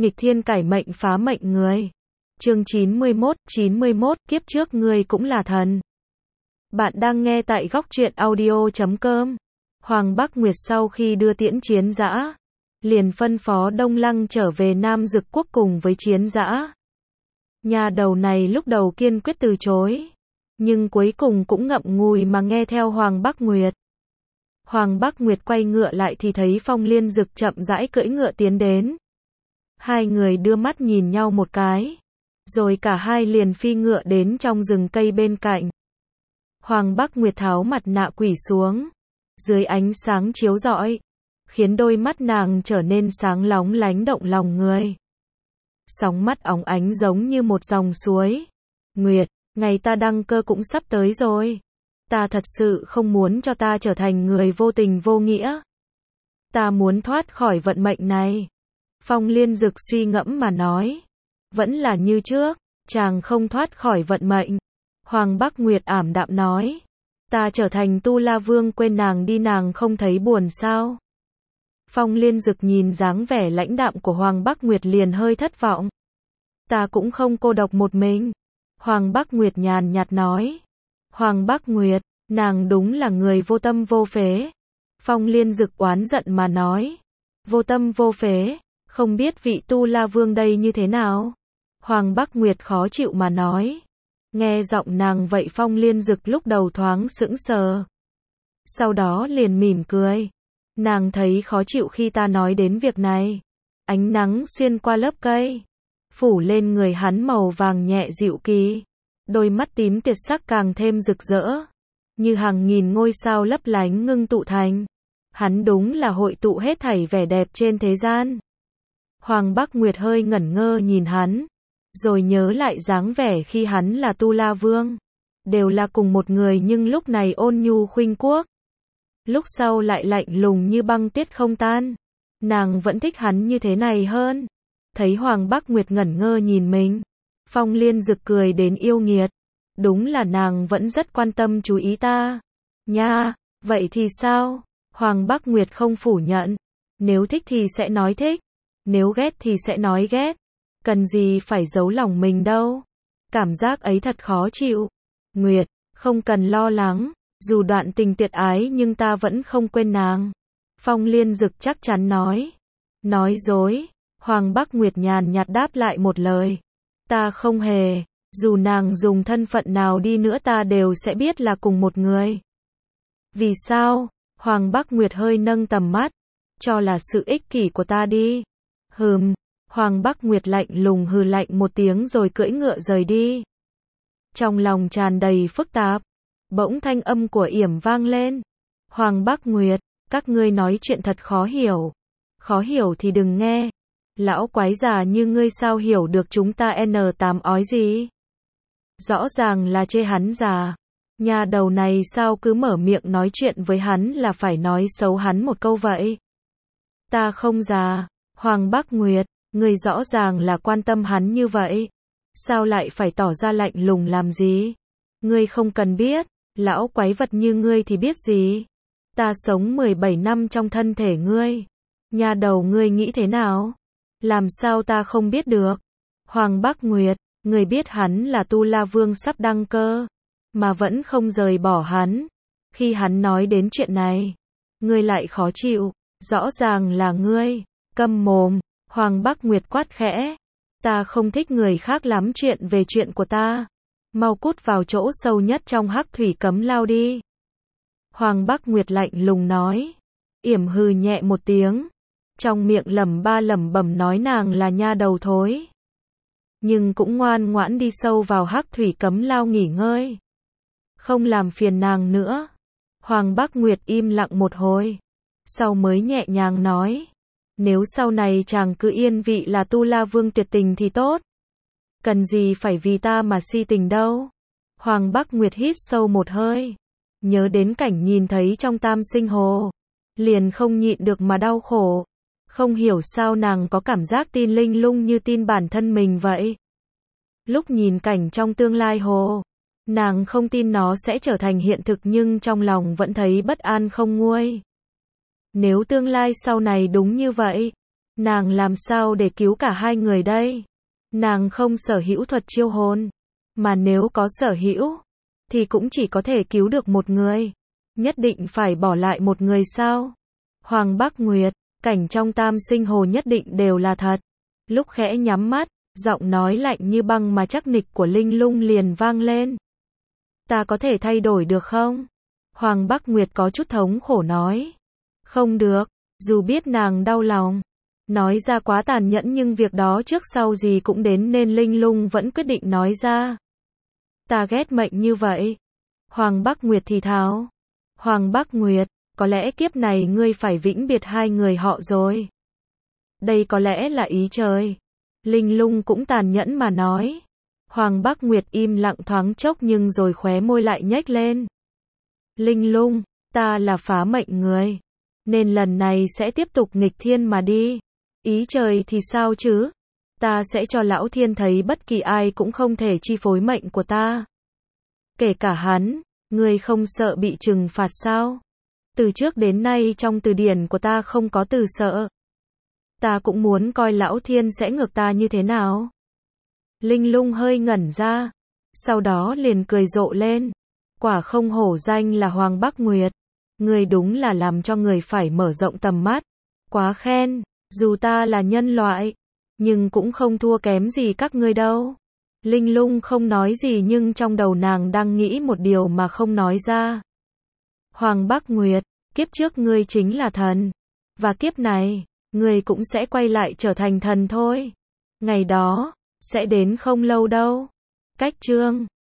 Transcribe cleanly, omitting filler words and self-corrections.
Nghịch thiên cải mệnh phá mệnh người. Chương 91, kiếp trước ngươi cũng là thần. Bạn đang nghe tại góc truyện audio.com. Hoàng Bắc Nguyệt sau khi đưa tiễn Chiến Dã, liền phân phó Đông Lăng trở về Nam Dực Quốc cùng với Chiến Dã. Nhà đầu này lúc đầu kiên quyết từ chối, nhưng cuối cùng cũng ngậm ngùi mà nghe theo Hoàng Bắc Nguyệt. Hoàng Bắc Nguyệt quay ngựa lại thì thấy Phong Liên Dực chậm rãi cưỡi ngựa tiến đến. Hai người đưa mắt nhìn nhau một cái, rồi cả hai liền phi ngựa đến trong rừng cây bên cạnh. Hoàng Bắc Nguyệt tháo mặt nạ quỷ xuống, dưới ánh sáng chiếu rọi, khiến đôi mắt nàng trở nên sáng lóng lánh động lòng người. Sóng mắt óng ánh giống như một dòng suối. Nguyệt, ngày ta đăng cơ cũng sắp tới rồi. Ta thật sự không muốn cho ta trở thành người vô tình vô nghĩa. Ta muốn thoát khỏi vận mệnh này. Phong Liên Dực suy ngẫm mà nói. Vẫn là như trước, chàng không thoát khỏi vận mệnh. Hoàng Bắc Nguyệt ảm đạm nói. Ta trở thành Tu La Vương quên nàng đi, nàng không thấy buồn sao? Phong Liên Dực nhìn dáng vẻ lãnh đạm của Hoàng Bắc Nguyệt liền hơi thất vọng. Ta cũng không cô độc một mình. Hoàng Bắc Nguyệt nhàn nhạt nói. Hoàng Bắc Nguyệt, nàng đúng là người vô tâm vô phế. Phong Liên Dực oán giận mà nói. Vô tâm vô phế, không biết vị Tu La Vương đây như thế nào? Hoàng Bắc Nguyệt khó chịu mà nói. Nghe giọng nàng vậy Phong Liên Dực lúc đầu thoáng sững sờ. Sau đó liền mỉm cười. Nàng thấy khó chịu khi ta nói đến việc này. Ánh nắng xuyên qua lớp cây, phủ lên người hắn màu vàng nhẹ dịu kỳ. Đôi mắt tím tiệt sắc càng thêm rực rỡ, như hàng nghìn ngôi sao lấp lánh ngưng tụ thành. Hắn đúng là hội tụ hết thảy vẻ đẹp trên thế gian. Hoàng Bắc Nguyệt hơi ngẩn ngơ nhìn hắn, rồi nhớ lại dáng vẻ khi hắn là Tu La Vương. Đều là cùng một người nhưng lúc này ôn nhu khuynh quốc, lúc sau lại lạnh lùng như băng tiết không tan. Nàng vẫn thích hắn như thế này hơn. Thấy Hoàng Bắc Nguyệt ngẩn ngơ nhìn mình, Phong Liên Dực cười đến yêu nghiệt. Đúng là nàng vẫn rất quan tâm chú ý ta. Nha, vậy thì sao? Hoàng Bắc Nguyệt không phủ nhận. Nếu thích thì sẽ nói thích, nếu ghét thì sẽ nói ghét. Cần gì phải giấu lòng mình đâu. Cảm giác ấy thật khó chịu. Nguyệt, không cần lo lắng. Dù đoạn tình tuyệt ái nhưng ta vẫn không quên nàng. Phong Liên Dực chắc chắn nói. Nói dối. Hoàng Bắc Nguyệt nhàn nhạt đáp lại một lời. Ta không hề. Dù nàng dùng thân phận nào đi nữa ta đều sẽ biết là cùng một người. Vì sao? Hoàng Bắc Nguyệt hơi nâng tầm mắt. Cho là sự ích kỷ của ta đi. Hoàng Bắc Nguyệt lạnh lùng hừ lạnh một tiếng rồi cưỡi ngựa rời đi. Trong lòng tràn đầy phức tạp, bỗng thanh âm của Yểm vang lên. Hoàng Bắc Nguyệt, các ngươi nói chuyện thật khó hiểu. Khó hiểu thì đừng nghe. Lão quái già như ngươi sao hiểu được chúng ta N8 ói gì? Rõ ràng là chê hắn già. Nhà đầu này sao cứ mở miệng nói chuyện với hắn là phải nói xấu hắn một câu vậy? Ta không già. Hoàng Bắc Nguyệt, ngươi rõ ràng là quan tâm hắn như vậy. Sao lại phải tỏ ra lạnh lùng làm gì? Ngươi không cần biết. Lão quái vật như ngươi thì biết gì? Ta sống 17 năm trong thân thể ngươi. Nhà đầu ngươi nghĩ thế nào? Làm sao ta không biết được? Hoàng Bắc Nguyệt, ngươi biết hắn là Tu La Vương sắp đăng cơ, mà vẫn không rời bỏ hắn. Khi hắn nói đến chuyện này, ngươi lại khó chịu. Rõ ràng là ngươi. Câm mồm. Hoàng Bắc Nguyệt quát khẽ. Ta không thích người khác lắm chuyện về chuyện của ta. Mau cút vào chỗ sâu nhất trong hắc thủy cấm lao đi. Hoàng Bắc Nguyệt lạnh lùng nói. Yểm hừ nhẹ một tiếng, trong miệng lẩm bẩm nói nàng là nha đầu thối, nhưng cũng ngoan ngoãn đi sâu vào hắc thủy cấm lao nghỉ ngơi, không làm phiền nàng nữa. Hoàng Bắc Nguyệt im lặng một hồi, sau mới nhẹ nhàng nói. Nếu sau này chàng cứ yên vị là Tu La Vương tuyệt tình thì tốt. Cần gì phải vì ta mà si tình đâu. Hoàng Bắc Nguyệt hít sâu một hơi, nhớ đến cảnh nhìn thấy trong Tam Sinh Hồ, liền không nhịn được mà đau khổ. Không hiểu sao nàng có cảm giác tin linh lung như tin bản thân mình vậy. Lúc nhìn cảnh trong tương lai hồ, nàng không tin nó sẽ trở thành hiện thực nhưng trong lòng vẫn thấy bất an không nguôi. Nếu tương lai sau này đúng như vậy, Nàng làm sao để cứu cả hai người đây? Nàng không sở hữu thuật chiêu hồn, mà nếu có sở hữu, thì cũng chỉ có thể cứu được một người. Nhất định phải bỏ lại một người sao? Hoàng Bắc Nguyệt, cảnh trong Tam Sinh Hồ nhất định đều là thật. Lúc khẽ nhắm mắt, giọng nói lạnh như băng mà chắc nịch của Linh Lung liền vang lên. Ta có thể thay đổi được không? Hoàng Bắc Nguyệt có chút thống khổ nói. Không được, dù biết nàng đau lòng. Nói ra quá tàn nhẫn nhưng việc đó trước sau gì cũng đến nên Linh Lung vẫn quyết định nói ra. Ta ghét mệnh như vậy. Hoàng Bắc Nguyệt thì thào. Hoàng Bắc Nguyệt, có lẽ kiếp này ngươi phải vĩnh biệt hai người họ rồi. Đây có lẽ là ý trời. Linh Lung cũng tàn nhẫn mà nói. Hoàng Bắc Nguyệt im lặng thoáng chốc nhưng rồi khóe môi lại nhếch lên. Linh Lung, ta là phá mệnh người, nên lần này sẽ tiếp tục nghịch thiên mà đi. Ý trời thì sao chứ? Ta sẽ cho Lão Thiên thấy bất kỳ ai cũng không thể chi phối mệnh của ta. Kể cả hắn, ngươi không sợ bị trừng phạt sao? Từ trước đến nay trong từ điển của ta không có từ sợ. Ta cũng muốn coi Lão Thiên sẽ ngược ta như thế nào. Linh Lung hơi ngẩn ra, sau đó liền cười rộ lên. Quả không hổ danh là Hoàng Bắc Nguyệt. Ngươi đúng là làm cho người phải mở rộng tầm mắt. Quá khen, dù ta là nhân loại, nhưng cũng không thua kém gì các ngươi đâu. Linh Lung không nói gì nhưng trong đầu nàng đang nghĩ một điều mà không nói ra. Hoàng Bắc Nguyệt, kiếp trước ngươi chính là thần. Và kiếp này, ngươi cũng sẽ quay lại trở thành thần thôi. Ngày đó, sẽ đến không lâu đâu. Cách chương